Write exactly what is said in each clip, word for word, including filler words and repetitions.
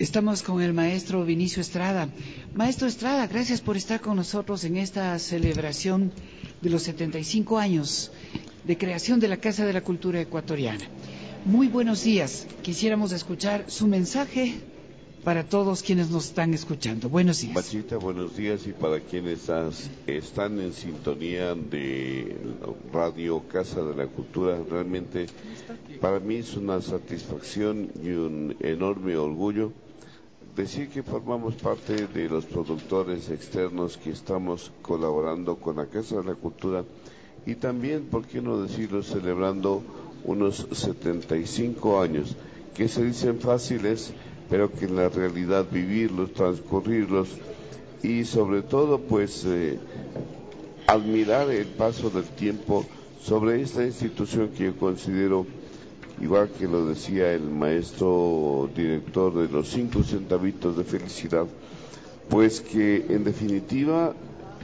Estamos con el maestro Vinicio Estrada. Maestro Estrada, gracias por estar con nosotros en esta celebración de los setenta y cinco años de creación de la Casa de la Cultura Ecuatoriana. Muy buenos días. Quisiéramos escuchar su mensaje para todos quienes nos están escuchando. Buenos días. Machita, buenos días, y para quienes están en sintonía de Radio Casa de la Cultura, realmente para mí es una satisfacción y un enorme orgullo decir que formamos parte de los productores externos que estamos colaborando con la Casa de la Cultura y también, por qué no decirlo, celebrando unos setenta y cinco años, que se dicen fáciles, pero que en la realidad vivirlos, transcurrirlos y sobre todo pues eh, admirar el paso del tiempo sobre esta institución que yo considero, igual que lo decía el maestro director de los cinco centavitos de felicidad, pues que en definitiva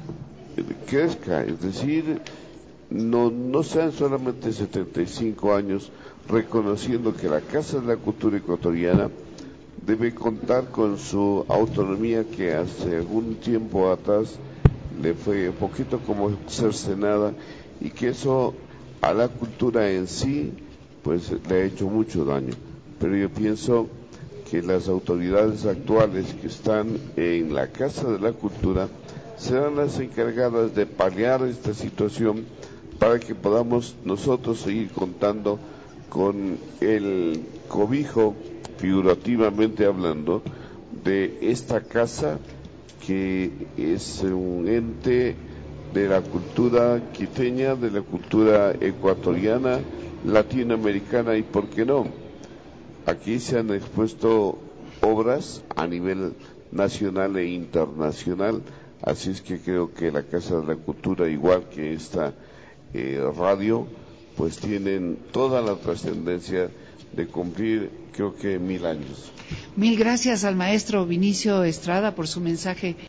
crezca, es decir, no, no sean solamente setenta y cinco años, reconociendo que la Casa de la Cultura Ecuatoriana debe contar con su autonomía, que hace algún tiempo atrás le fue un poquito como cercenada, y que eso a la cultura en sí pues le ha hecho mucho daño. Pero yo pienso que las autoridades actuales que están en la Casa de la Cultura serán las encargadas de paliar esta situación para que podamos nosotros seguir contando con el cobijo, figurativamente hablando, de esta casa que es un ente de la cultura quiteña, de la cultura ecuatoriana, latinoamericana y, ¿por qué no? Aquí se han expuesto obras a nivel nacional e internacional, así es que creo que la Casa de la Cultura, igual que esta eh, radio, pues tienen toda la trascendencia de cumplir, creo que mil años. Mil gracias al maestro Vinicio Estrada por su mensaje.